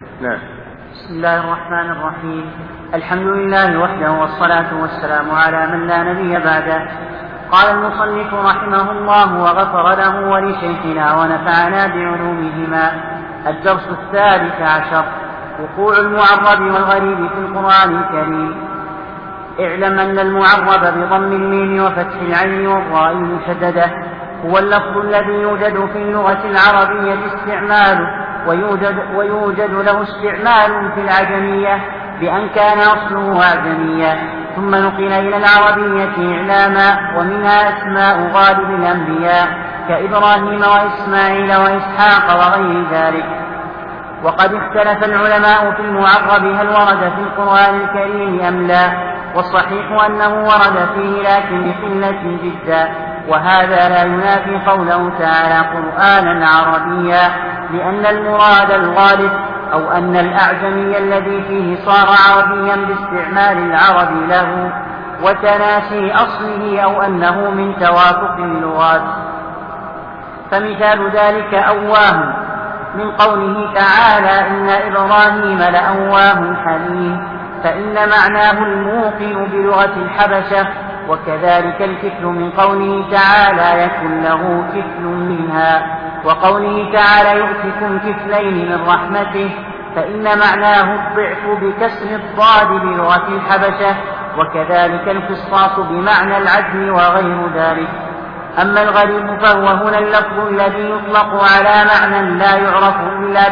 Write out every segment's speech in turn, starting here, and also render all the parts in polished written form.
نعم. بسم الله الرحمن الرحيم. الحمد لله وحده والصلاة والسلام على من لا نبي بعده. قال المصنف رحمه الله وغفر له ولشيخنا ونفعنا بعلومهما. الدرس 13. وقوع المعرب والغريب في القرآن الكريم. اعلم أن المعرب بضم الميم وفتح العين والراء المشددة هو اللفظ الذي يوجد في اللغة العربية استعماله ويوجد له استعمال في العجمية بأن كان أصله أعجميا ثم نقل إلى العربية إعلاما، ومنها أسماء غالب الأنبياء كإبراهيم وإسماعيل وإسحاق وغير ذلك. وقد اختلف العلماء في المعرب هل ورد في القرآن الكريم أم لا، والصحيح أنه ورد فيه لكن بقلة جدا، وهذا لا ينافي قوله تعالى قرآنا عربيا، لأن المراد الغالب أو أن الأعجمي الذي فيه صار عربيا باستعمال العرب له وتناسي أصله أو أنه من توافق اللغات. فمثال ذلك أواه من قوله تعالى إن إبراهيم لأواه حليم، فإن معناه الموقن بلغة الحبشة. وكذلك الكفل من قوله تعالى يكن له كفل منها، وقوله تعالى يؤتكم كفلين من رحمته، فإن معناه الضعف بكسر الضاد بلغة الحبشة. وكذلك القصاص بمعنى العدل وغير ذلك. أما الغريب فهو هنا اللفظ الذي يطلق على معنى لا يعرف إلا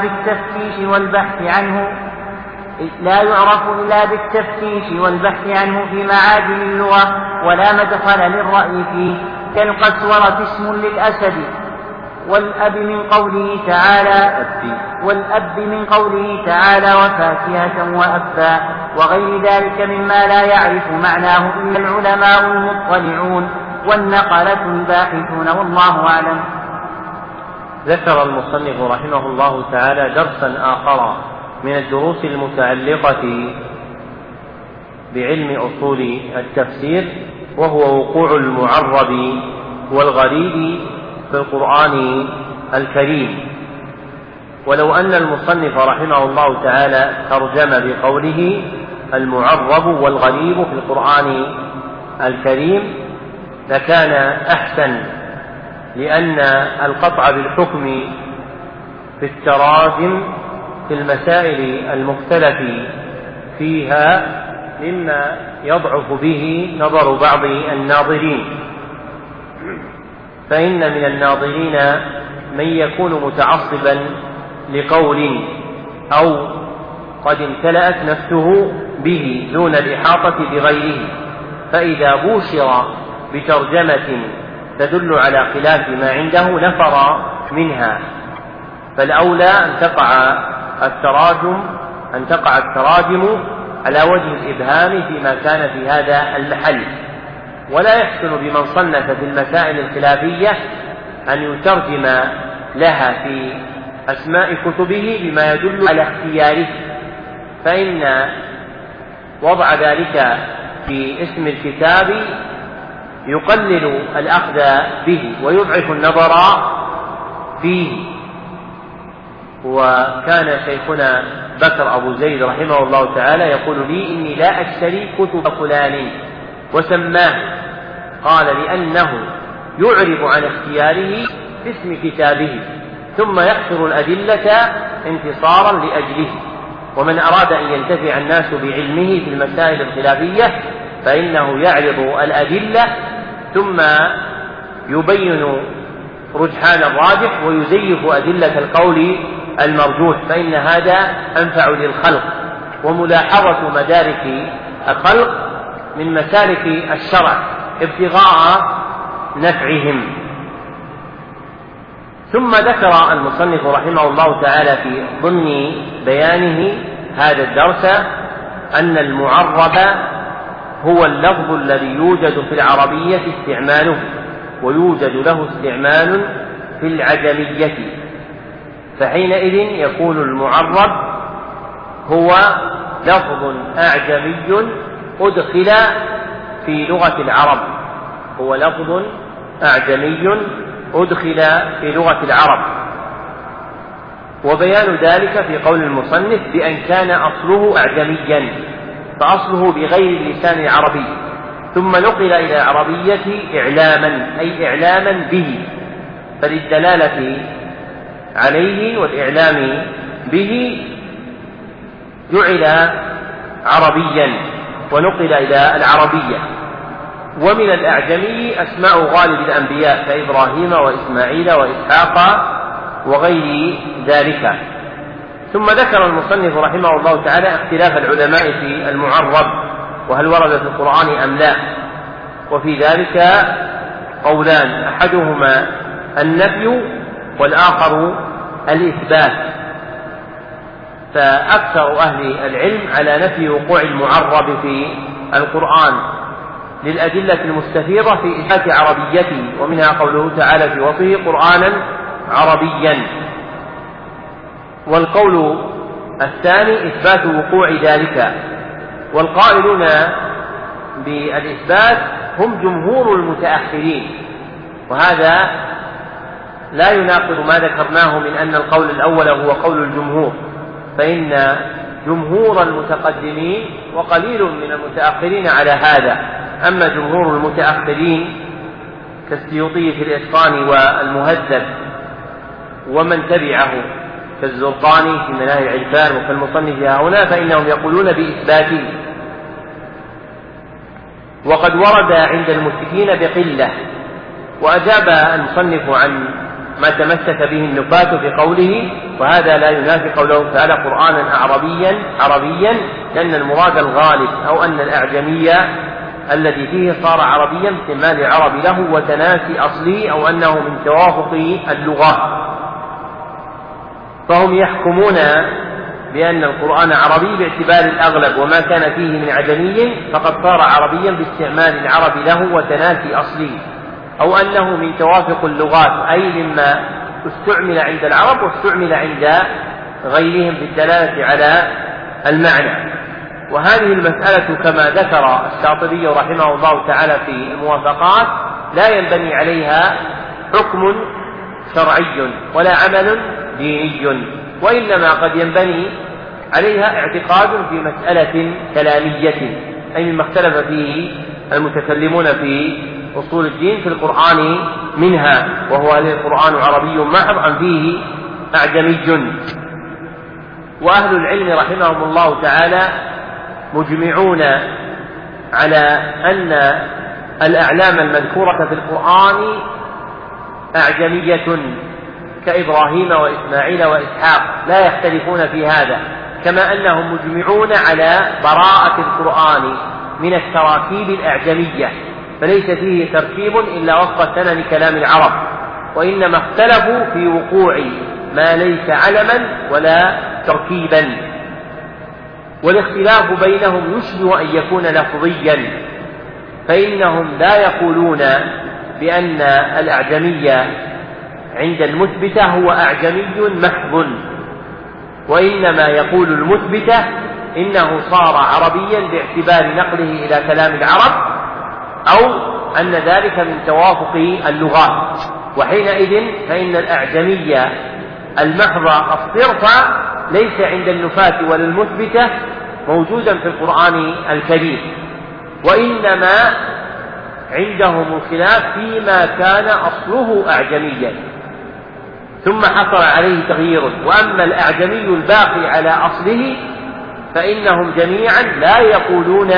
بالتفتيش والبحث عنه في معادن اللغة ولا مدخل للرأي فيه، كالقسورة اسم للأسد، والأب من قوله تعالى وفاكهة وأبا، وغير ذلك مما لا يعرف معناه إلا العلماء المطلعون والنقلة الباحثون، والله أعلم. ذكر المصنف رحمه الله تعالى درسا آخر من الدروس المتعلقة بعلم أصول التفسير، وهو وقوع المعرب والغريب في القرآن الكريم. ولو أن المصنف رحمه الله تعالى ترجم بقوله المعرب والغريب في القرآن الكريم لكان أحسن، لأن القطع بالحكم في التراجم في المسائل المختلف فيها مما يضعف به نظر بعض الناظرين، فإن من الناظرين من يكون متعصبا لقول أو قد امتلأت نفسه به دون الإحاطة بغيره، فإذا بوشر بترجمة تدل على خلاف ما عنده نفر منها. فالأولى أن تقع التراجم على وجه الإبهام فيما كان في هذا المحل، ولا يحسن بمن صنف في المسائل الخلافية أن يترجم لها في أسماء كتبه بما يدل على اختياره، فإن وضع ذلك في اسم الكتاب يقلل الأخذ به ويضعف النظر فيه. وكان شيخنا بكر أبو زيد رحمه الله تعالى يقول لي إني لا أشتري كتب فلان وسماه، قال لأنه يعرب عن اختياره في اسم كتابه ثم يحصر الأدلة انتصارا لأجله. ومن أراد أن ينتفع الناس بعلمه في المسائل الخلافية فإنه يعرض الأدلة ثم يبين رجحان الراجح ويزيف أدلة القول المرجوح، فإن هذا أنفع للخلق. وملاحظة مدارك الخلق من مسالك الشرع ابتغاء نفعهم. ثم ذكر المصنف رحمه الله تعالى في ضمن بيانه هذا الدرس أن المعرب هو اللفظ الذي يوجد في العربية استعماله ويوجد له استعمال في العجمية، فحينئذ يكون المعرب هو لفظ أعجمي أدخل في لغة العرب، هو لفظ أعجمي أدخل في لغة العرب. وبيان ذلك في قول المصنف بأن كان أصله أعجميا، فأصله بغير اللسان العربي، ثم نقل إلى العربية إعلاما، أي إعلاما به، فللدلالة عليه والإعلام به جعل عربيا ونقل إلى العربية. ومن الأعجمي أسماء غالب الأنبياء كإبراهيم وإسماعيل وإسحاق وغير ذلك. ثم ذكر المصنف رحمه الله تعالى اختلاف العلماء في المعرب وهل ورد في القرآن أم لا، وفي ذلك قولان، أحدهما النفي والآخر الإثبات، فأكثر أهل العلم على نفي وقوع المعرب في القرآن للأدلة المستفيضة في إثبات عربيته، ومنها قوله تعالى في وصفه قرآنا عربيا. والقول الثاني إثبات وقوع ذلك، والقائلون بالإثبات هم جمهور المتأخرين، وهذا لا يناقض ما ذكرناه من أن القول الأول هو قول الجمهور، فإن جمهور المتقدمين وقليل من المتأخرين على هذا. أما جمهور المتأخرين كالسيوطي في الإتقان والمهذب ومن تبعه كالزرقاني في مناهج العرفان وكالمصنف هنا، فإنهم يقولون بإثباته. وقد ورد عند المشركين بقلة، وأجاب المصنف عن ما تمسك به النفاة في قوله وهذا لا ينافي قوله تعالى قرآنا عربيا، لأن المراد الغالب أو أن الأعجمية الذي فيه صار عربيا باستعمال العرب له وتناسي أصله، أو أنه من توافق اللغة. فهم يحكمون بأن القرآن عربي باعتبار الأغلب، وما كان فيه من عجمي فقد صار عربيا باستعمال العرب له وتناسي أصله، أو أنه من توافق اللغات، أي مما استعمل عند العرب واستعمل عند غيرهم بالدلالة على المعنى. وهذه المسألة كما ذكر الشاطبي رحمه الله تعالى في الموافقات لا ينبني عليها حكم شرعي ولا عمل ديني، وإنما قد ينبني عليها اعتقاد في مسألة كلامية، أي مما اختلف فيه المتكلمون في أصول الدين في القرآن منها، وهو هل القرآن عربي محض أم فيه أعجمي. وأهل العلم رحمهم الله تعالى مجمعون على أن الأعلام المذكورة في القرآن أعجمية كإبراهيم وإسماعيل وإسحاق، لا يختلفون في هذا، كما أنهم مجمعون على براءة القرآن من التراكيب الأعجمية، فليس فيه تركيب إلا وفق سنن كلام العرب، وإنما اختلفوا في وقوع ما ليس علما ولا تركيبا. والاختلاف بينهم يشبه أن يكون لفظيا، فإنهم لا يقولون بأن الأعجمية عند المثبتة هو أعجمي محض، وإنما يقول المثبتة إنه صار عربيا باعتبار نقله إلى كلام العرب، أو أن ذلك من توافق اللغات، وحينئذ فإن الأعجمية المحض الصرف ليس عند النفاة ولا المثبتة موجودا في القرآن الكريم، وإنما عندهم الخلاف فيما كان أصله أعجميا ثم حصل عليه تغيير. وأما الأعجمي الباقي على أصله فإنهم جميعا لا يقولون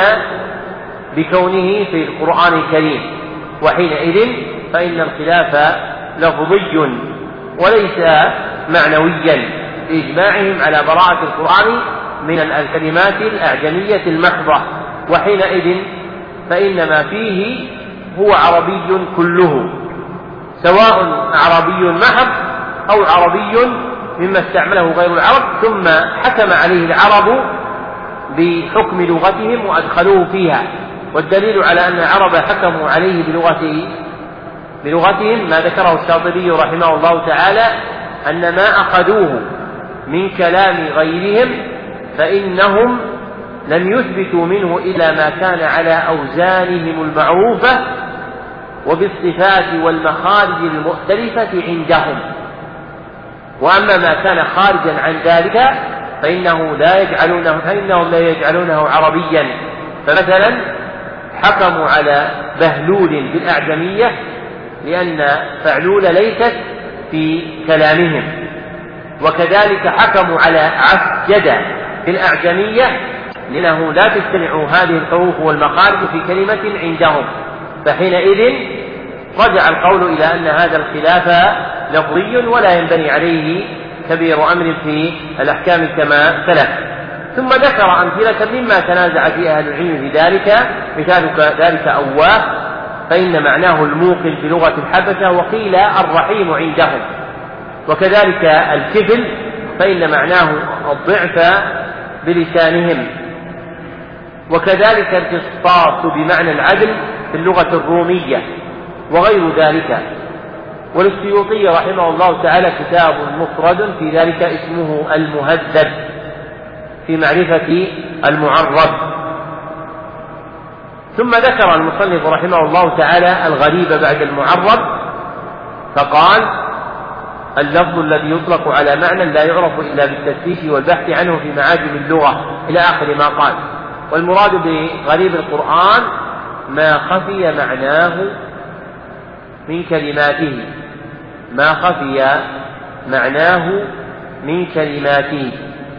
بكونه في القرآن الكريم، وحينئذ فإن الخلاف لفظي وليس معنويا بإجماعهم على براءة القرآن من الكلمات الأعجمية المحضة، وحينئذ فإنما فيه هو عربي كله، سواء عربي محض أو عربي مما استعمله غير العرب ثم حكم عليه العرب بحكم لغتهم وأدخلوه فيها. والدليل على أن العرب حكموا عليه بلغتهم ما ذكره الشاطبي رحمه الله تعالى، أن ما أخذوه من كلام غيرهم فإنهم لم يثبتوا منه إلا ما كان على أوزانهم المعروفة وبالصفات والمخارج المختلفة عندهم. وأما ما كان خارجا عن ذلك فإنهم لا يجعلونه عربيا. فمثلا حكموا على بهلول بالأعجمية لأن فعلول ليست في كلامهم، وكذلك حكموا على عسجد بالأعجمية لأنه لا تجتمع هذه الحروف والمخارج في كلمة عندهم، فحينئذ رجع القول إلى أن هذا الخلاف لفظي ولا ينبني عليه كبير أمر في الأحكام كما سلف. ثم ذكر أمثلة مما تنازع فيه أهل العلم في ذلك، مثال ذلك أواه فإن معناه الموقن في لغة الحبشة، وقيل الرحيم عندهم، وكذلك الكفل فإن معناه الضعف بلسانهم، وكذلك القسطاس بمعنى العدل في اللغة الرومية وغير ذلك. وللسيوطي رحمه الله تعالى كتاب مفرد في ذلك اسمه المهذب في معرفة المعرب. ثم ذكر المصنف رحمه الله تعالى الغريب بعد المعرب، فقال اللفظ الذي يطلق على معنى لا يعرف إلا بالتفتيش والبحث عنه في معاجم اللغة إلى آخر ما قال. والمراد بغريب القرآن ما خفي معناه من كلماته، ما خفي معناه من كلماته.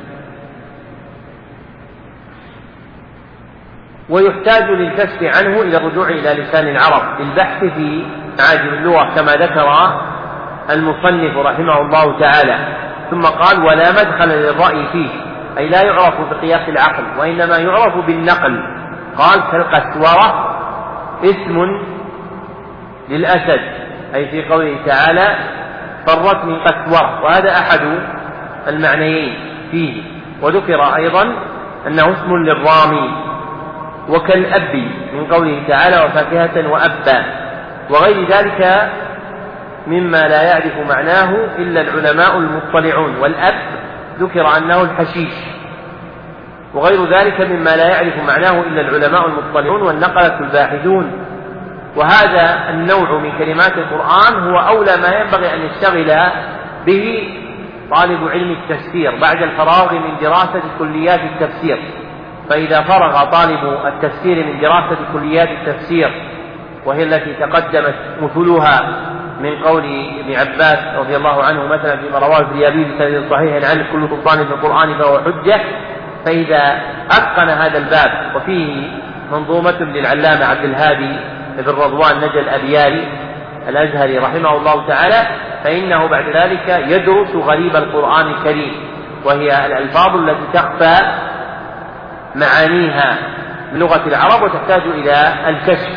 ويحتاج للكشف عنه إلى الرجوع إلى لسان العرب للبحث في معاجم اللغة كما ذكر المصنف رحمه الله تعالى. ثم قال ولا مدخل للرأي فيه، أي لا يعرف بقياس العقل وإنما يعرف بالنقل. قال كالقسورة اسم للأسد، أي في قوله تعالى فرت من قسورة، وهذا أحد المعنيين فيه. وذكر أيضا أنه اسم للرامي. وكالأب من قوله تعالى وفاكهة وأبا، وغير ذلك مما لا يعرف معناه إلا العلماء المطلعون. والأب ذكر أنه الحشيش، وغير ذلك مما لا يعرف معناه إلا العلماء المطلعون والنقلة الباحثون. وهذا النوع من كلمات القرآن هو أولى ما ينبغي أن يشتغل به طالب علم التفسير بعد الفراغ من دراسة كليات التفسير. فإذا فرغ طالب التفسير من دراسة كليات التفسير، وهي التي تقدمت مثلها من قول ابن عباس رضي الله عنه مثلا فيما رواه الزيابي بسند صحيح عن كل سلطان في القرآن فهو حجة، فإذا أتقن هذا الباب وفيه منظومة للعلامة عبد الهادي بن رضوان نجل الأبياري الأزهري رحمه الله تعالى، فإنه بعد ذلك يدرس غريب القرآن الكريم، وهي الألفاظ التي تخفى معانيها من لغة العرب وتحتاج إلى الكشف.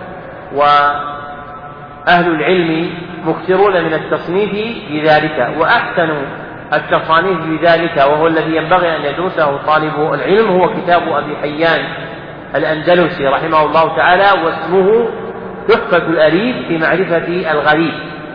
وأهل العلم مكثرون من التصنيف في ذلك، وأحسن التصانيف في ذلك وهو الذي ينبغي أن يدرسه طالب العلم هو كتاب أبي حيان الأندلسي رحمه الله تعالى، واسمه تحفة الأريب في معرفة الغريب،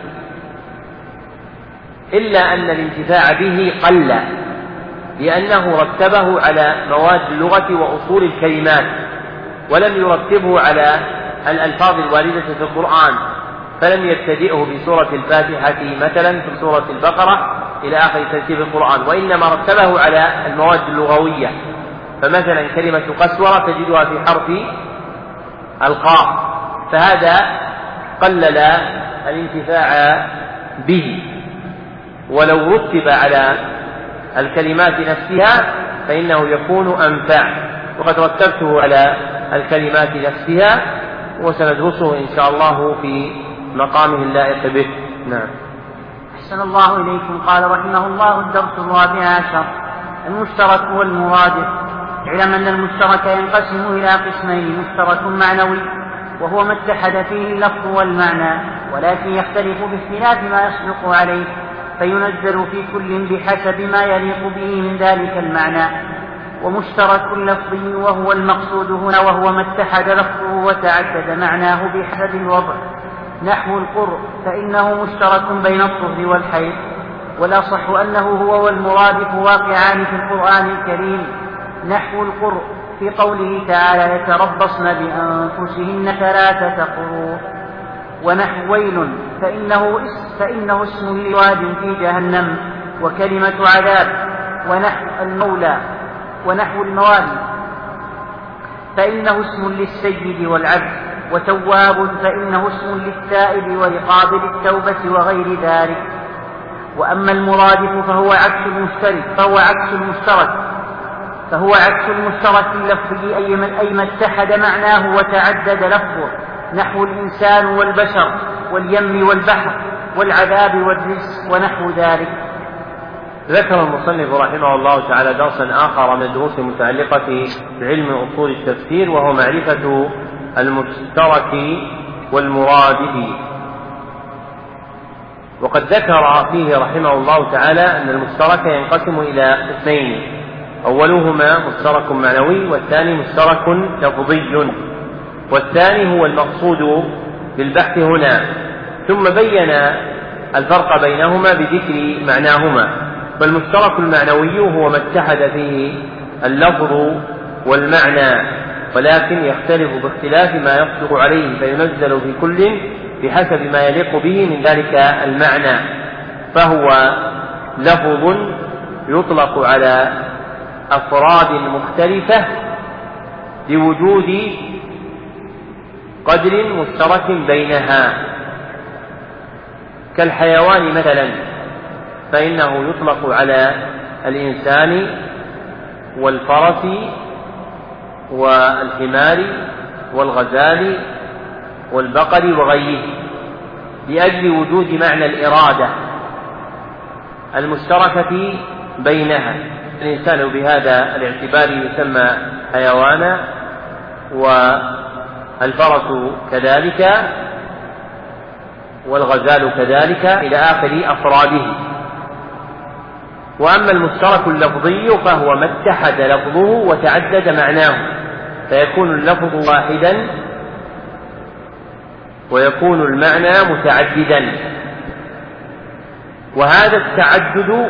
إلا أن الانتفاع به قل لأنه رتبه على مواد اللغة وأصول الكلمات، ولم يرتبه على الألفاظ الواردة في القرآن، فلم يبتدئه بسورة الفاتحة مثلا في سورة البقرة إلى آخر ترتيب القرآن، وإنما رتبه على المواد اللغوية. فمثلا كلمة قسورة تجدها في حرف القاف، فهذا قلل الانتفاع به. ولو رتب على الكلمات نفسها فإنه يكون أنفع، وقد رتبته على الكلمات نفسها وسندرسه إن شاء الله في مقامه اللائق به. نعم. أحسن الله إليكم. قال رحمه الله الدرس 14 المشترك والمرادف. اعلم أن المشترك ينقسم إلى قسمين: مشترك معنوي وهو ما اتحد فيه اللفظ والمعنى، ولكن يختلف باختلاف ما يصدق عليه، فينزل في كل بحسب ما يليق به من ذلك المعنى. ومشترك لفظي وهو المقصود هنا، وهو ما اتحد لفظه وتعدد معناه بحسب الوضع، نحو القرء فإنه مشترك بين الطهر والحيض، والأصح أنه هو والمرادف واقعان في القرآن الكريم، نحو القرء في قوله تعالى يتربصن بأنفسهن 3 قروء، ونحو ويل فإنه اسم لواد في جهنم، وكلمة عذاب ونحو المولى ونحو الموالي، فإنه اسم للسيد والعبد، وتواب فإنه اسم للتائب ولقابل التوبة وغير ذلك. وأما المرادف فهو عكس المشترك اللفظي، أي ما اتحد معناه وتعدد لفظه، نحو الإنسان والبشر واليم والبحر والعذاب والرزق ونحو ذلك. ذكر المصنف رحمه الله تعالى درسا آخر من الدروس المتعلقة بعلم أصول التفسير، وهو معرفة المشترك والمرادف. وقد ذكر فيه رحمه الله تعالى أن المشترك ينقسم إلى قسمين، أولهما مشترك معنوي، والثاني مشترك لفظي، والثاني هو المقصود بالبحث هنا، ثم بين الفرق بينهما بذكر معناهما. فالمشترك المعنوي هو ما اتحد فيه اللفظ والمعنى، ولكن يختلف باختلاف ما يصدق عليه، فينزل في كل بحسب ما يليق به من ذلك المعنى، فهو لفظ يطلق على أفراد مختلفة لوجود قدر مشترك بينها، كالحيوان مثلا، فإنه يطلق على الإنسان والفرس والحمار والغزال والبقر وغيره، لأجل وجود معنى الإرادة المشتركة بينها. الإنسان بهذا الاعتبار يسمى حيوانا، والفرس كذلك، والغزال كذلك، إلى آخر أفراده. وأما المشترك اللفظي فهو ما اتحد لفظه وتعدد معناه، فيكون اللفظ واحدا ويكون المعنى متعددا، وهذا التعدد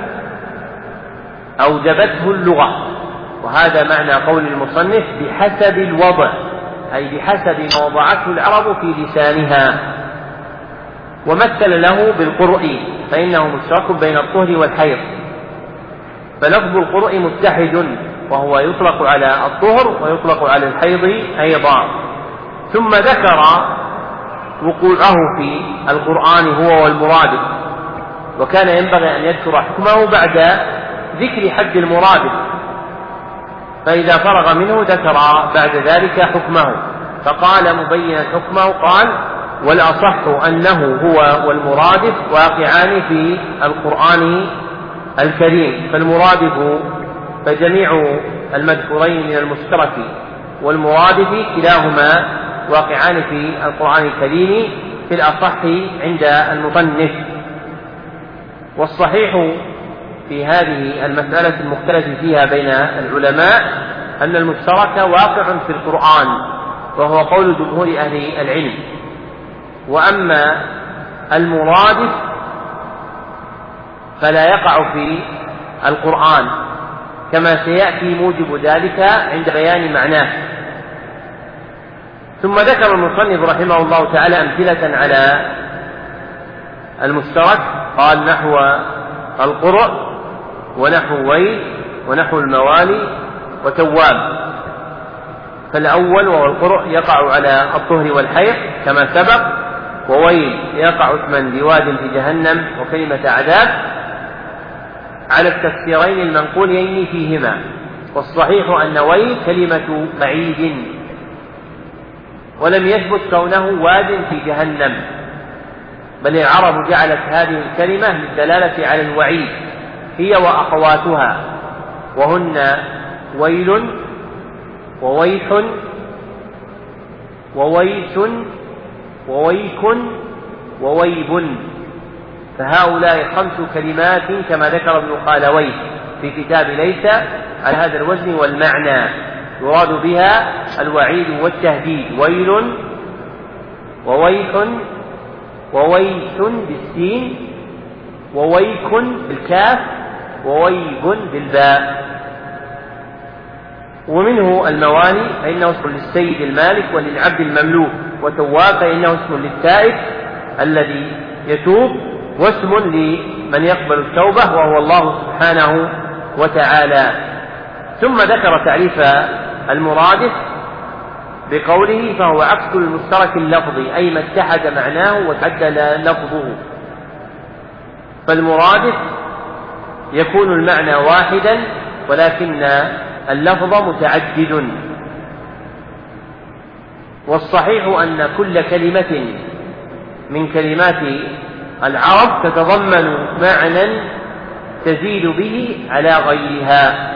أوجبته اللغة، وهذا معنى قول المصنف بحسب الوضع، أي بحسب ما وضعته العرب في لسانها. ومثل له بالقرء، فإنه مشترك بين الطهر والحيض، فلفظ القرء متحد، وهو يطلق على الطهر ويطلق على الحيض أيضا. ثم ذكر وقوعه في القرآن هو والمرادف، وكان ينبغي أن يذكر حكمه بعد ذكر حد المرادف، فإذا فرغ منه ذكر بعد ذلك حكمه، فقال مبينا حكمه، قال: والأصح أنه هو والمرادف واقعان في القرآن الكريم. فالمرادف فجميع المذكورين من المشترك والمرادف كلاهما واقعان في القرآن الكريم في الأصح عند المصنف. والصحيح في هذه المسألة المختلف فيها بين العلماء أن المشترك واقع في القرآن، وهو قول جمهور أهل العلم. وأما المرادف فلا يقع في القرآن، كما سيأتي موجب ذلك عند بيان معناه. ثم ذكر المصنف رحمه الله تعالى أمثلة على المشترك، قال: نحو القرء ونحو ويل ونحو الموالي وتواب. فالأول وهو القرء يقع على الطهر والحيض كما سبق، وويل يقع اسما لواد في جهنم وكلمة عذاب على التفسيرين المنقولين فيهما. والصحيح أن ويل كلمة بعيد، ولم يثبت كونه واد في جهنم، بل العرب جعلت هذه الكلمة للدلالة على الوعيد، هي وأخواتها، وهن ويل وويح وويس وويك وويب، فهؤلاء 5 كلمات كما ذكر ابن خالويه في كتاب ليس على هذا الوزن والمعنى، يراد بها الوعيد والتهديد: ويل وويح وويس بالسين وويك بالكاف وويب بالباء. ومنه الموالي فإنه اسم للسيد المالك وللعبد المملوك، وتواب فإنه اسم للتائب الذي يتوب، واسم من يقبل التوبة وهو الله سبحانه وتعالى. ثم ذكر تعريف المرادف بقوله فهو عكس المشترك اللفظي، أي ما اتحد معناه وتعدل لفظه. فالمرادف يكون المعنى واحدا ولكن اللفظ متعدد. والصحيح أن كل كلمة من كلمات العرب تتضمن معنى تزيد به على غيرها.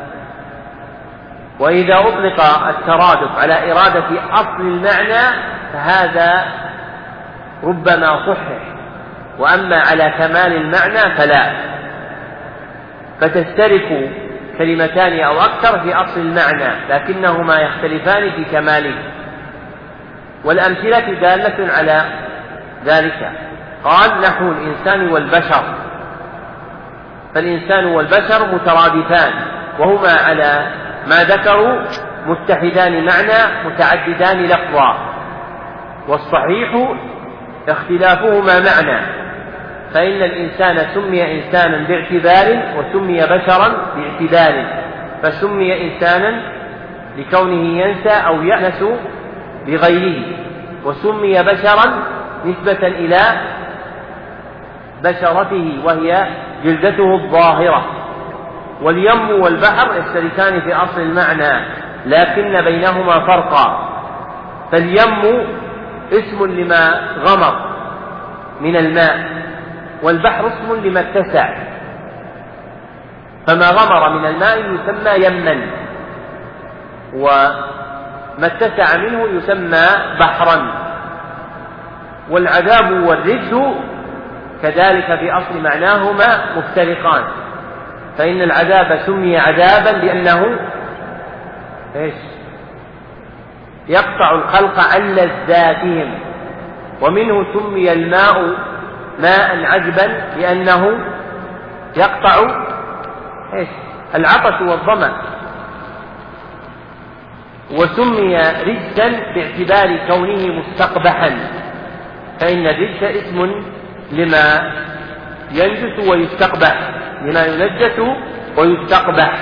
وإذا أطلق الترادف على إرادة أصل المعنى فهذا ربما صحح، وأما على كمال المعنى فلا، فتشترك كلمتان أو أكثر في أصل المعنى لكنهما يختلفان في كماله. والأمثلة دالة على ذلك. قال نحو الإنسان والبشر، فالإنسان والبشر مترادفان وهما على ما ذكروا متحدان معنى متعددان لفظا، والصحيح اختلافهما معنى، فإن الإنسان سمي إنسانا باعتبار وسمي بشرا باعتبار، فسمي إنسانا لكونه ينسى أو يأنس بغيره، وسمي بشرا نسبة إلى بشرته وهي جلدته الظاهرة. واليم والبحر يشتركان في أصل المعنى لكن بينهما فرقا، فاليم اسم لما غمر من الماء، والبحر اسم لما اتسع، فما غمر من الماء يسمى يما، وما اتسع منه يسمى بحرا. والعذاب والرجز كذلك في أصل معناهما مفترقان، فإن العذاب سمي عذابا لأنه يقطع الخلق عن لذاتهم، ومنه سمي الماء ماء عذبا لأنه يقطع العطش والظمأ. وسمي رجسا باعتبار كونه مستقبحا، فإن الرجس اسم لما ينجس ويستقبح، لما ينجس ويستقبح.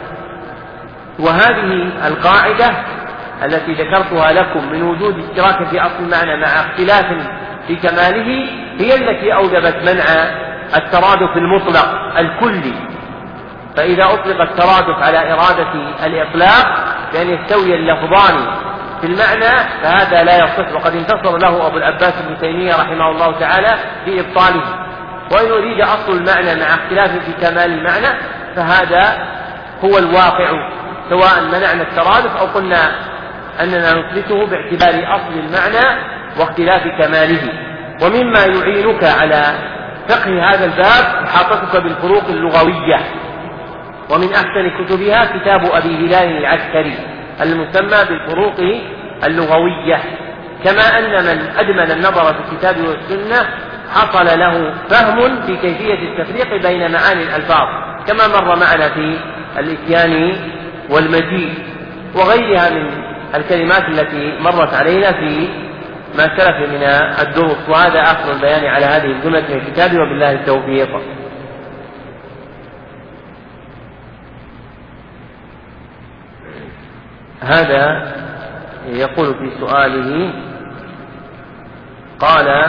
وهذه القاعدة التي ذكرتها لكم من وجود اشتراك في أصل المعنى مع اختلاف في كماله هي التي أوجبت منع الترادف المطلق الكلي. فإذا أطلق الترادف على إرادة الإطلاق بأن يستوي اللفظان في المعنى فهذا لا يصح، وقد انتصر له أبو العباس ابن تيمية رحمه الله تعالى في إبطاله. وإن أريد أصل المعنى مع اختلاف في كمال المعنى فهذا هو الواقع، سواء منعنا الترادف أو قلنا أننا نثبته باعتبار أصل المعنى واختلاف كماله. ومما يعينك على فقه هذا الباب إحاطتك بالفروق اللغوية، ومن أحسن كتبها كتاب أبي هلال العسكري المسمى بالفروق اللغوية. كما أن من أدمن النظر في الكتاب والسنة حصل له فهم في كيفية التفريق بين معاني الألفاظ، كما مر معنا في الإتيان والمجيء وغيرها من الكلمات التي مرت علينا في ما سلف من الدروس. وهذا آخر البيان على هذه الجملة من الكتاب، وبالله التوفيق. هذا يقول في سؤاله قال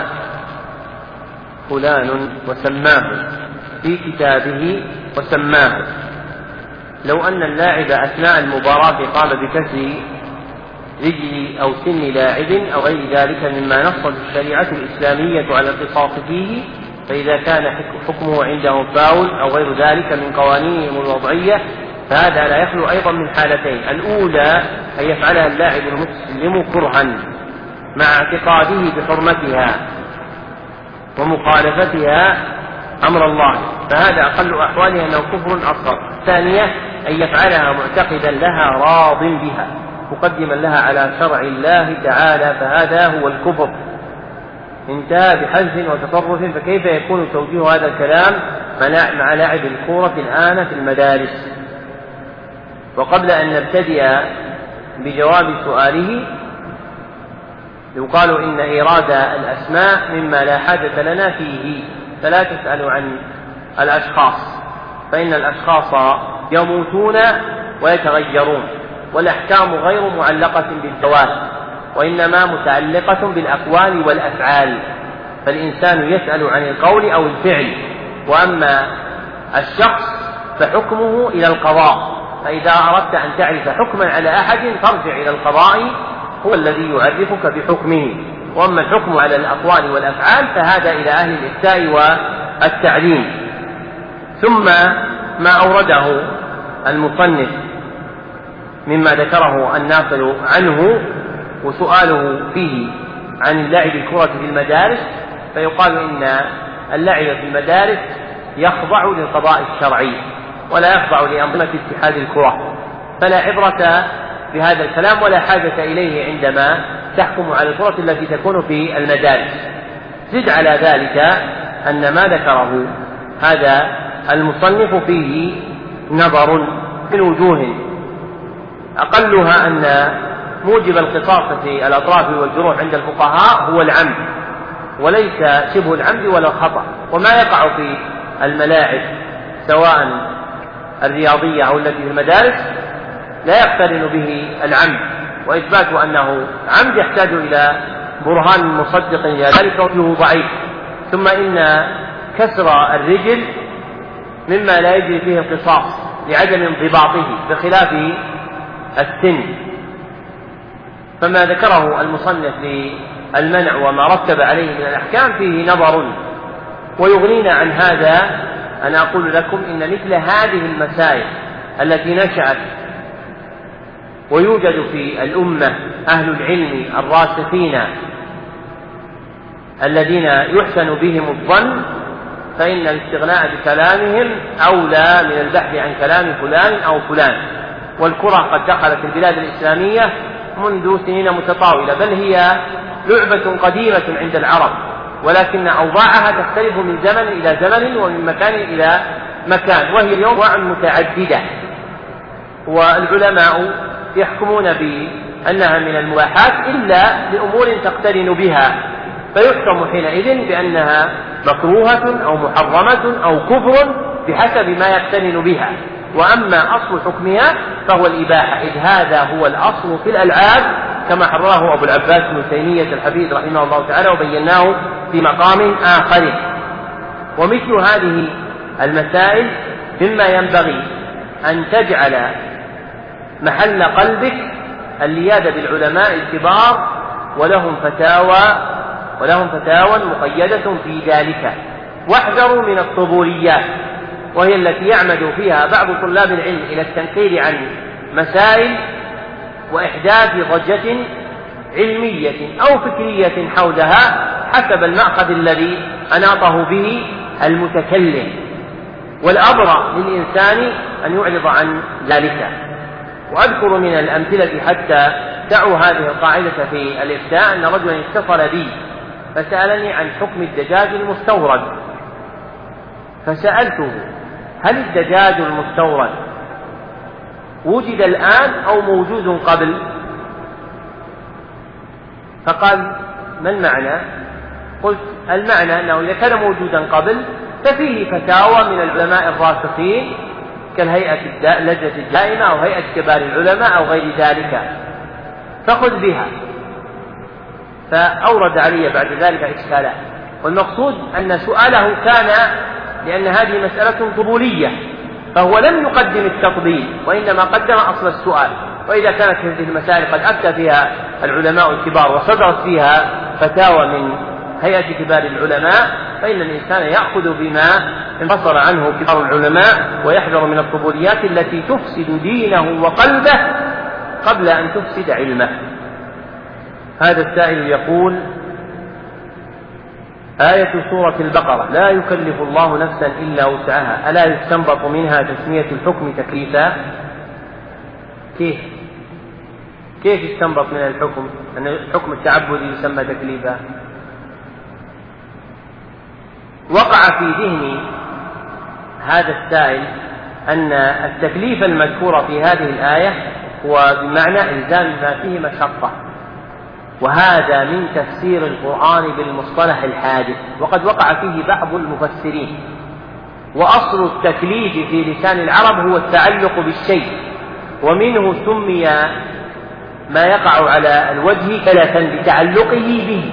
فلان وسماه في كتابه وسماه، لو أن اللاعب أثناء المباراة قام بكسر رجل أو سن لاعب أو غير ذلك مما نصت الشريعة الإسلامية على القصاص فيه، فإذا كان حكمه عندهم فاول أو غير ذلك من قوانينهم الوضعية فهذا لا يخلو أيضا من حالتين: الأولى أن يفعلها اللاعب المسلم كرها مع اعتقاده بحرمتها ومخالفتها أمر الله، فهذا أقل أحوالها أنه كفر أصغر. الثانية أن يفعلها معتقدا لها راض بها مقدما لها على شرع الله تعالى، فهذا هو الكفر. انتهى بحذف وتصرف. فكيف يكون توجيه هذا الكلام مع لاعب الكورة الآن في المدارس؟ وقبل أن نبتدئ بجواب سؤاله يقال إن إيراد الأسماء مما لا حاجة لنا فيه، فلا تسأل عن الأشخاص، فإن الأشخاص يموتون ويتغيرون، والأحكام غير معلقة بالزوال، وإنما متعلقة بالأقوال والأفعال، فالإنسان يسأل عن القول أو الفعل، وأما الشخص فحكمه إلى القضاء، فإذا أردت أن تعرف حكما على أحد فارجع إلى القضاء، هو الذي يعرفك بحكمه، وأما الحكم على الأقوال والأفعال فهذا إلى أهل الإفتاء والتعليم. ثم ما أورده المصنف مما ذكره الناقل عنه وسؤاله فيه عن اللعب الكرة في المدارس، فيقال إن اللعب في المدارس يخضع للقضاء الشرعي ولا يخضع لأنظمة اتحاد الكرة، فلا عبرة بهذا الكلام ولا حاجة إليه عندما تحكم على الكرة التي تكون في المدارس. زد على ذلك أن ما ذكره هذا المصنف فيه نظر من وجوه، أقلها أن موجب القصاص في الأطراف والجروح عند الفقهاء هو العمد وليس شبه العمد ولا الخطأ، وما يقع في الملاعب سواء الرياضية أو التي في المدارس لا يقترن به العمد، وإثبات أنه عمد يحتاج إلى برهان مصدق لذلك وجهه ضعيف. ثم إن كسر الرجل مما لا يجري فيه القصاص لعدم انضباطه بخلاف السن، فما ذكره المصنف للمنع وما رتب عليه من الأحكام فيه نظر. ويغنينا عن هذا أن أقول لكم إن مثل هذه المسائل التي نشأت ويوجد في الأمة أهل العلم الراسخين الذين يحسن بهم الظن، فإن الاستغناء بكلامهم أولى من البحث عن كلام فلان أو فلان. والكرة قد دخلت البلاد الإسلامية منذ سنين متطاولة، بل هي لعبة قديمة عند العرب، ولكن أوضاعها تختلف من زمن إلى زمن ومن مكان إلى مكان، وهي اليوم أنواع متعددة، والعلماء يحكمون بأنها من المباحات إلا لأمور تقترن بها، فيحكم حينئذ بأنها مكروهة أو محرمة أو كفر بحسب ما يقترن بها. وأما أصل حكمها فهو الإباحة، إذ هذا هو الأصل في الألعاب كما حرره أبو العباس بن تيمية الحفيد رحمه الله تعالى، وبيناه في مقام آخر. ومثل هذه المسائل مما ينبغي أن تجعل محل قلبك اللياذة بالعلماء الكبار، ولهم فتاوى مقيدة في ذلك. واحذروا من الطبوليات، وهي التي يعمد فيها بعض طلاب العلم إلى التنقيل عن مسائل وإحداث ضجة علمية أو فكرية حولها حسب المأخذ الذي أناطه به المتكلم، والأبرأ للإنسان أن يعرض عن ذلك. وأذكر من الأمثلة حتى دعوا هذه القاعدة في الإفتاء أن رجلا اتصل بي فسألني عن حكم الدجاج المستورد، فسألته: هل الدجاج المستورد وجد الآن أو موجود قبل؟ فقال: ما المعنى؟ قلت: المعنى أنه إذا كان موجودا قبل ففيه فتاوى من العلماء الراسخين كالهيئة اللجنة الدائمة أو هيئة كبار العلماء أو غير ذلك، فخذ بها. فأورد علي بعد ذلك إشكالا، والمقصود أن سؤاله كان لأن هذه مسألة طبولية، فهو لم يقدم التطبيل وإنما قدم أصل السؤال. وإذا كانت هذه المسائل قد أفتى فيها العلماء الكبار وصدرت فيها فتاوى من هيئة كبار العلماء، فإن الإنسان يأخذ بما انفصل عنه كبار العلماء ويحذر من الطبوليات التي تفسد دينه وقلبه قبل أن تفسد علمه. هذا السائل يقول: آية سورة البقرة: لا يكلف الله نفسا إلا وسعها، ألا يستنبط منها تسمية الحكم تكليفا؟ كيف يستنبط من الحكم أن الحكم التعبدي يسمى تكليفا؟ وقع في ذهني هذا السائل أن التكليف المذكور في هذه الآية هو بمعنى إلزام ما فيه مشقة، وهذا من تفسير القرآن بالمصطلح الحادث، وقد وقع فيه بعض المفسرين وأصل التكليف في لسان العرب هو التعلق بالشيء، ومنه سمي ما يقع على الوجه كلفا بتعلقه به،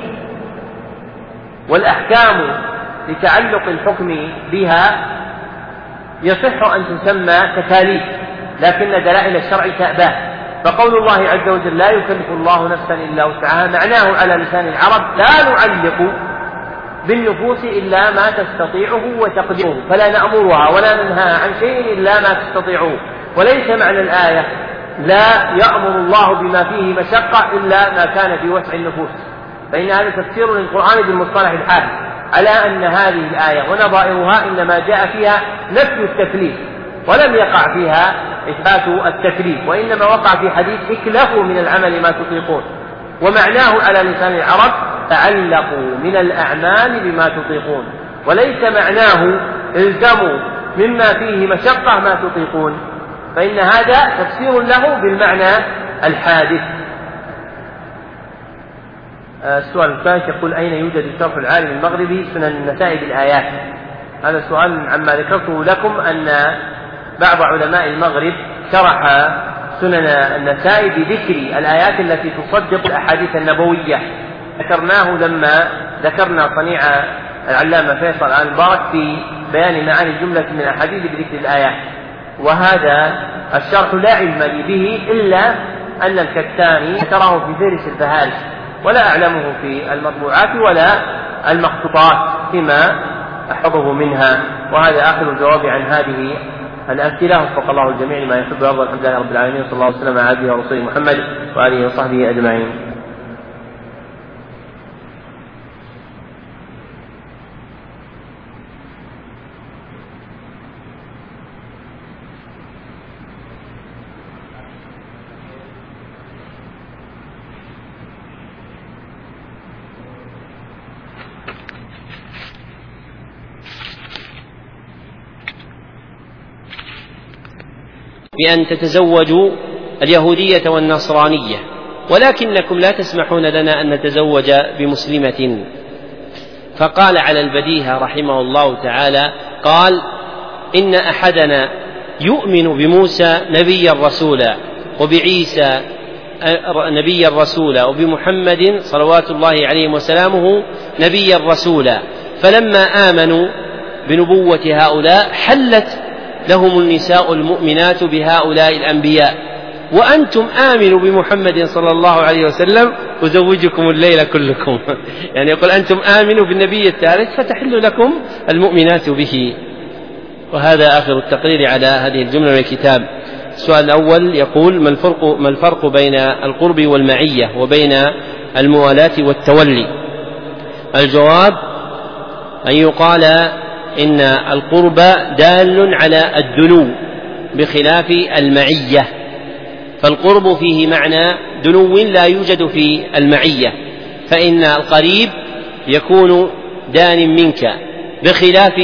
والأحكام لتعلق الحكم بها يصح أن تسمى تكاليف، لكن دلائل الشرع تأباه. فقول الله عز وجل لا يكلف الله نفسا إلا وسعها معناه على لسان العرب لا نعلق بالنفوس إلا ما تستطيعه وتقدره، فلا نأمرها ولا ننهى عن شيء إلا ما تستطيعه. وليس معنى الآية لا يأمر الله بما فيه مشقة إلا ما كان في وسع النفوس، فإن هذا تفسير للقرآن بالمصطلح الحالي على أن هذه الآية ونظائرها إنما جاء فيها نفي التكليف ولم يقع فيها إثبات التكليف، وإنما وقع في حديث اكلفوا من العمل ما تطيقون، ومعناه على لسان العرب تعلقوا من الأعمال بما تطيقون، وليس معناه الزموا مما فيه مشقة ما تطيقون، فإن هذا تفسير له بالمعنى الحادث. السؤال الثالث يقول أين يوجد شرح العالم المغربي سنن النسائي بالآيات؟ هذا سؤال عما ذكرته لكم أن بعض علماء المغرب شرح سنن النسائي بذكر الآيات التي تصدق الأحاديث النبوية، ذكرناه لما ذكرنا صنيع العلامة فيصل آل مبارك في بيان معاني جملة من الأحاديث بذكر الآيات، وهذا الشرح لا علم لي به إلا أن الكتاني ذكره في فهرس الفهارس، ولا أعلمه في المطبوعات ولا المخطوطات فيما أحفظه منها. وهذا آخر الجواب عن هذه الأسئلة، وفق الله الجميع لما يحب ويرضى. الحمد لله رب العالمين، صلى الله عليه وسلم على عبده ورسوله محمد وآله وصحبه أجمعين. بأن تتزوجوا اليهودية والنصرانية، ولكنكم لا تسمحون لنا أن نتزوج بمسلمة. فقال على البديهة رحمه الله تعالى، قال إن أحدنا يؤمن بموسى نبيا رسولا، وبعيسى نبيا رسولا، وبمحمد صلوات الله عليه وسلامه نبيا رسولا، فلما آمنوا بنبوة هؤلاء حلت لهم النساء المؤمنات بهؤلاء الأنبياء، وأنتم آمنوا بمحمد صلى الله عليه وسلم أزوجكم الليل كلكم. يعني يقول أنتم آمنوا بالنبي الثالث فتحل لكم المؤمنات به. وهذا آخر التقرير على هذه الجملة من الكتاب. السؤال الأول يقول ما الفرق بين القرب والمعية وبين الموالاة والتولي؟ الجواب أن يقال إن القرب دال على الدنو بخلاف المعية، فالقرب فيه معنى دنو لا يوجد في المعية، فإن القريب يكون دان منك بخلاف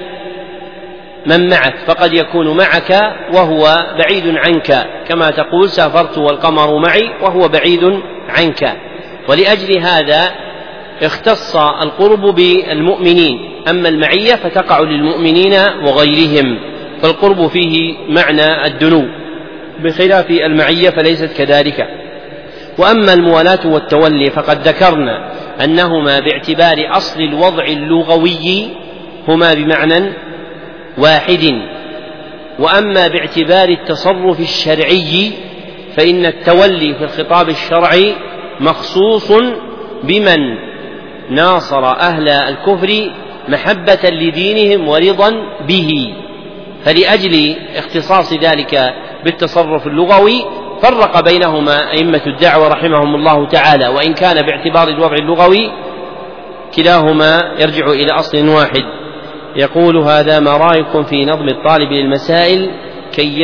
من معك، فقد يكون معك وهو بعيد عنك، كما تقول سافرت والقمر معي وهو بعيد عنك. ولأجل هذا اختص القرب بالمؤمنين، أما المعية فتقع للمؤمنين وغيرهم، فالقرب فيه معنى الدنو بخلاف المعية فليست كذلك. وأما الموالاة والتولي فقد ذكرنا أنهما باعتبار أصل الوضع اللغوي هما بمعنى واحد، وأما باعتبار التصرف الشرعي فإن التولي في الخطاب الشرعي مخصوص بمن ناصر أهل الكفر محبة لدينهم ورضا به، فلأجل اختصاص ذلك بالتصرف اللغوي فرق بينهما أئمة الدعوة رحمهم الله تعالى، وإن كان باعتبار الوضع اللغوي كلاهما يرجع إلى أصل واحد. يقول هذا ما رأيكم في نظم الطالب للمسائل كي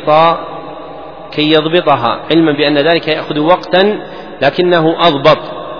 يضبطها، علما بأن ذلك يأخذ وقتا لكنه أضبط.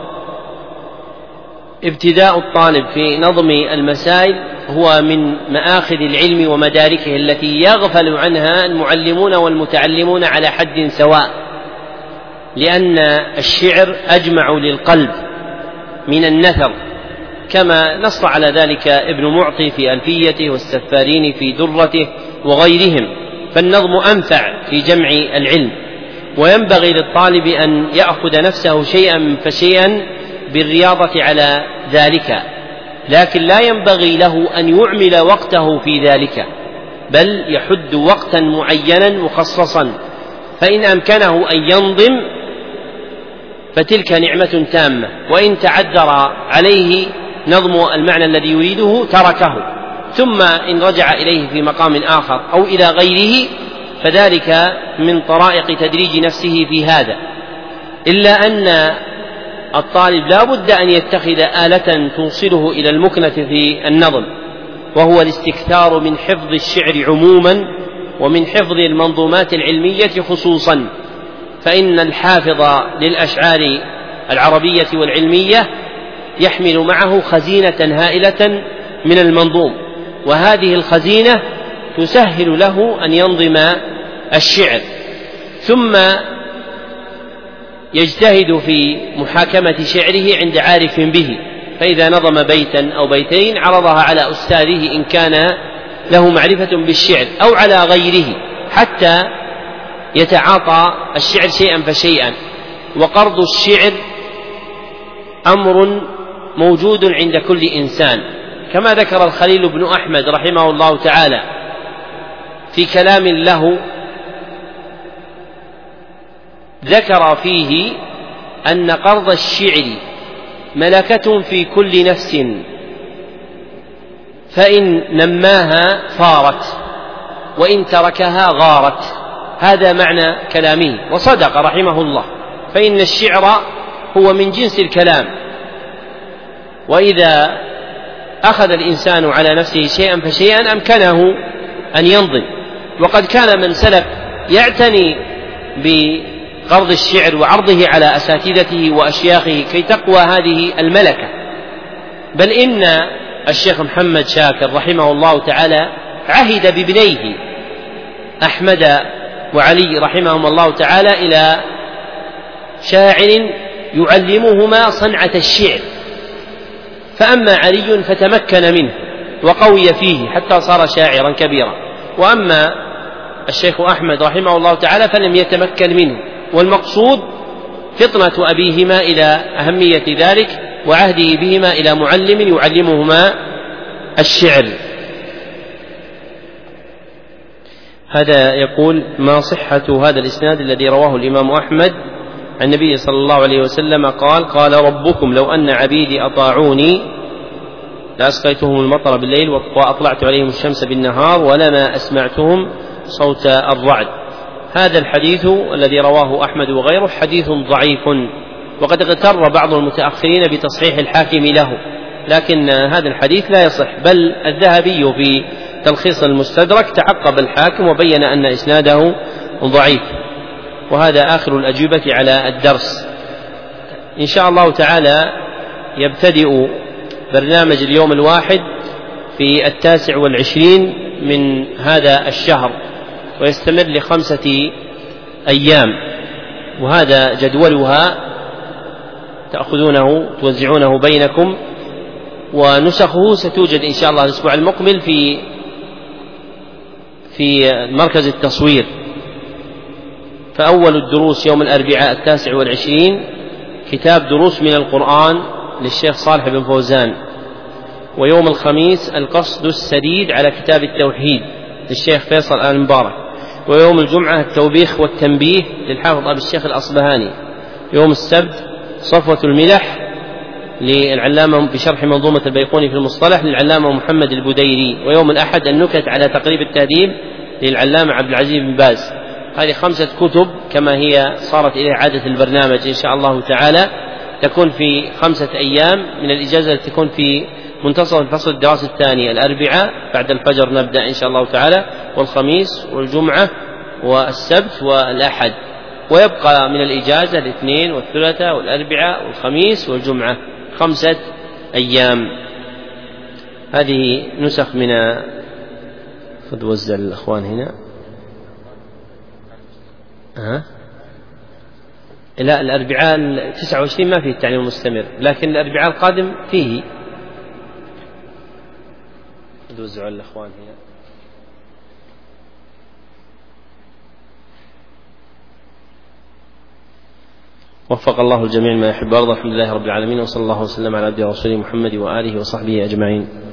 ابتداء الطالب في نظم المسائل هو من مآخذ العلم ومداركه التي يغفل عنها المعلمون والمتعلمون على حد سواء، لأن الشعر أجمع للقلب من النثر، كما نص على ذلك ابن معطي في ألفيته والسفارين في درته وغيرهم. فالنظم أنفع في جمع العلم، وينبغي للطالب أن يأخذ نفسه شيئا فشيئا بالرياضة على ذلك، لكن لا ينبغي له أن يعمل وقته في ذلك، بل يحد وقتا معينا مخصصا، فإن أمكنه أن ينظم فتلك نعمة تامة، وإن تعذر عليه نظم المعنى الذي يريده تركه، ثم إن رجع إليه في مقام آخر أو إلى غيره فذلك من طرائق تدريج نفسه في هذا. إلا أن الطالب لا بد أن يتخذ آلة توصله إلى المكنة في النظم، وهو الاستكثار من حفظ الشعر عموما ومن حفظ المنظومات العلمية خصوصا، فإن الحافظ للأشعار العربية والعلمية يحمل معه خزينة هائلة من المنظوم، وهذه الخزينة تسهل له أن ينظم الشعر، ثم يجتهد في محاكمة شعره عند عارف به، فإذا نظم بيتا أو بيتين عرضها على أستاذه إن كان له معرفة بالشعر أو على غيره، حتى يتعاطى الشعر شيئا فشيئا. وقرض الشعر أمر موجود عند كل إنسان، كما ذكر الخليل بن أحمد رحمه الله تعالى في كلام له، ذكر فيه أن قرض الشعر ملكة في كل نفس، فإن نماها فارت وإن تركها غارت. هذا معنى كلامه، وصدق رحمه الله، فإن الشعر هو من جنس الكلام، وإذا أخذ الإنسان على نفسه شيئا فشيئا أمكنه أن ينظم. وقد كان من سلف يعتني بقرض الشعر وعرضه على أساتذته وأشياخه كي تقوى هذه الملكة، بل إن الشيخ محمد شاكر رحمه الله تعالى عهد بابنيه أحمد وعلي رحمهم الله تعالى إلى شاعر يعلمهما صنعة الشعر، فأما علي فتمكن منه وقوي فيه حتى صار شاعرا كبيرا، وأما الشيخ أحمد رحمه الله تعالى فلم يتمكن منه، والمقصود فطنة أبيهما إلى أهمية ذلك وعهده بهما إلى معلم يعلمهما الشعر. هذا يقول: ما صحة هذا الإسناد الذي رواه الإمام أحمد عن النبي صلى الله عليه وسلم قال: قال ربكم لو أن عبيدي أطاعوني لأسقيتهم المطر بالليل وأطلعت عليهم الشمس بالنهار ولما أسمعتهم صوت الرعد. هذا الحديث الذي رواه أحمد وغيره حديث ضعيف، وقد اغتر بعض المتأخرين بتصحيح الحاكم له، لكن هذا الحديث لا يصح، بل الذهبي في تلخيص المستدرك تعقب الحاكم وبين أن إسناده ضعيف. وهذا آخر الأجوبة على الدرس. إن شاء الله تعالى يبتدئ برنامج اليوم الواحد في 29 من هذا الشهر، ويستمر ل5 أيام، وهذا جدولها تأخذونه توزعونه بينكم، ونسخه ستوجد إن شاء الله الأسبوع المقبل في مركز التصوير. فأول الدروس يوم الأربعاء 29 كتاب دروس من القرآن للشيخ صالح بن فوزان، ويوم الخميس القصد السديد على كتاب التوحيد للشيخ فيصل آل مبارك، ويوم الجمعة التوبيخ والتنبيه للحافظ أبي الشيخ الأصبهاني، يوم السبت صفوة الملح للعلامة بشرح منظومة البيقوني في المصطلح للعلامة محمد البديري، ويوم الأحد النكت على تقريب التهذيب للعلامة عبد العزيز بن باز. هذه 5 كتب كما هي صارت إليه عادة البرنامج إن شاء الله تعالى، تكون في 5 أيام من الإجازة التي تكون في منتصف الفصل الدراسي الثاني، الأربعاء بعد الفجر نبدأ إن شاء الله تعالى، والخميس والجمعة والسبت والأحد، ويبقى من الإجازة الاثنين والثلاثاء والأربعاء والخميس والجمعة 5 أيام. هذه نسخ من قد وزع الأخوان هنا. لا، الأربعاء 29 ما فيه التعليم المستمر، لكن الأربعاء القادم فيه توزع على الإخوان هنا. وفق الله الجميع ما يحب ويرضى. الحمد لله رب العالمين، وصلى الله وسلم على عبده ورسوله محمد وآله وصحبه أجمعين.